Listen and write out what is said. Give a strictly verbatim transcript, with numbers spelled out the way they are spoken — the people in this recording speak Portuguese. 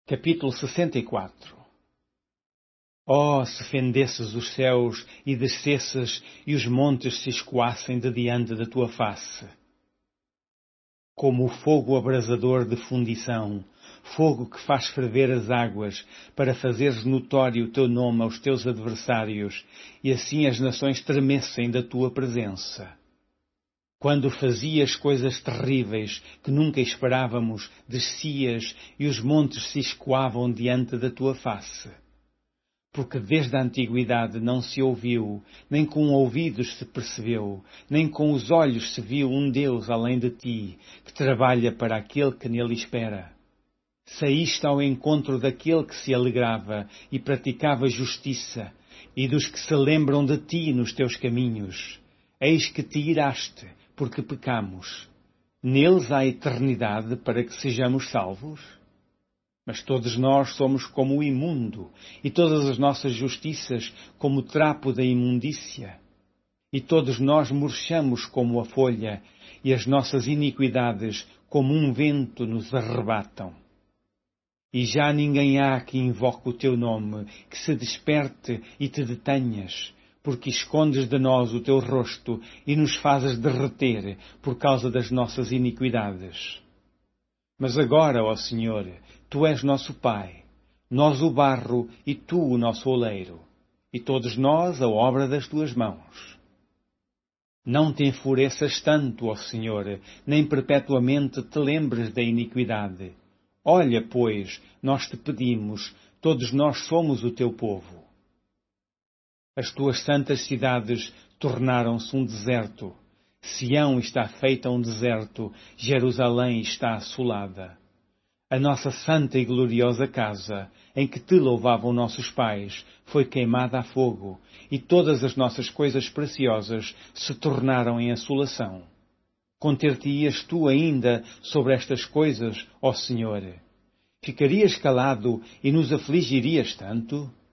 Capítulo sessenta e quatro. Oh, se fendesses os céus e descesses e os montes se escoassem de diante da tua face! Como o fogo abrasador de fundição, fogo que faz ferver as águas, para fazeres notório o teu nome aos teus adversários, e assim as nações tremessem da tua presença. Quando fazias coisas terríveis que nunca esperávamos, descias e os montes se escoavam diante da tua face. Porque desde a antiguidade não se ouviu, nem com ouvidos se percebeu, nem com os olhos se viu um Deus além de ti, que trabalha para aquele que nele espera. Saíste ao encontro daquele que se alegrava e praticava justiça, e dos que se lembram de ti nos teus caminhos. Eis que te iraste, porque pecamos. Neles há eternidade para que sejamos salvos? Mas todos nós somos como o imundo, e todas as nossas justiças como o trapo da imundícia. E todos nós murchamos como a folha, e as nossas iniquidades como um vento nos arrebatam. E já ninguém há que invoque o teu nome, que se desperte e te detenhas, porque escondes de nós o teu rosto e nos fazes derreter por causa das nossas iniquidades. Mas agora, ó Senhor, Tu és nosso Pai, nós o barro e Tu o nosso oleiro, e todos nós a obra das Tuas mãos. Não te enfureças tanto, ó Senhor, nem perpetuamente te lembres da iniquidade. Olha, pois, nós te pedimos, todos nós somos o Teu povo. As tuas santas cidades tornaram-se um deserto. Sião está feita um deserto, Jerusalém está assolada. A nossa santa e gloriosa casa, em que te louvavam nossos pais, foi queimada a fogo, e todas as nossas coisas preciosas se tornaram em assolação. Conter-te-ias tu ainda sobre estas coisas, ó Senhor? Ficarias calado e nos afligirias tanto?